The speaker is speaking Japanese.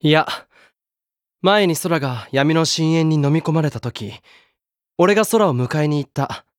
いや、前に空が闇の深淵に飲み込まれた時、俺が空を迎えに行った。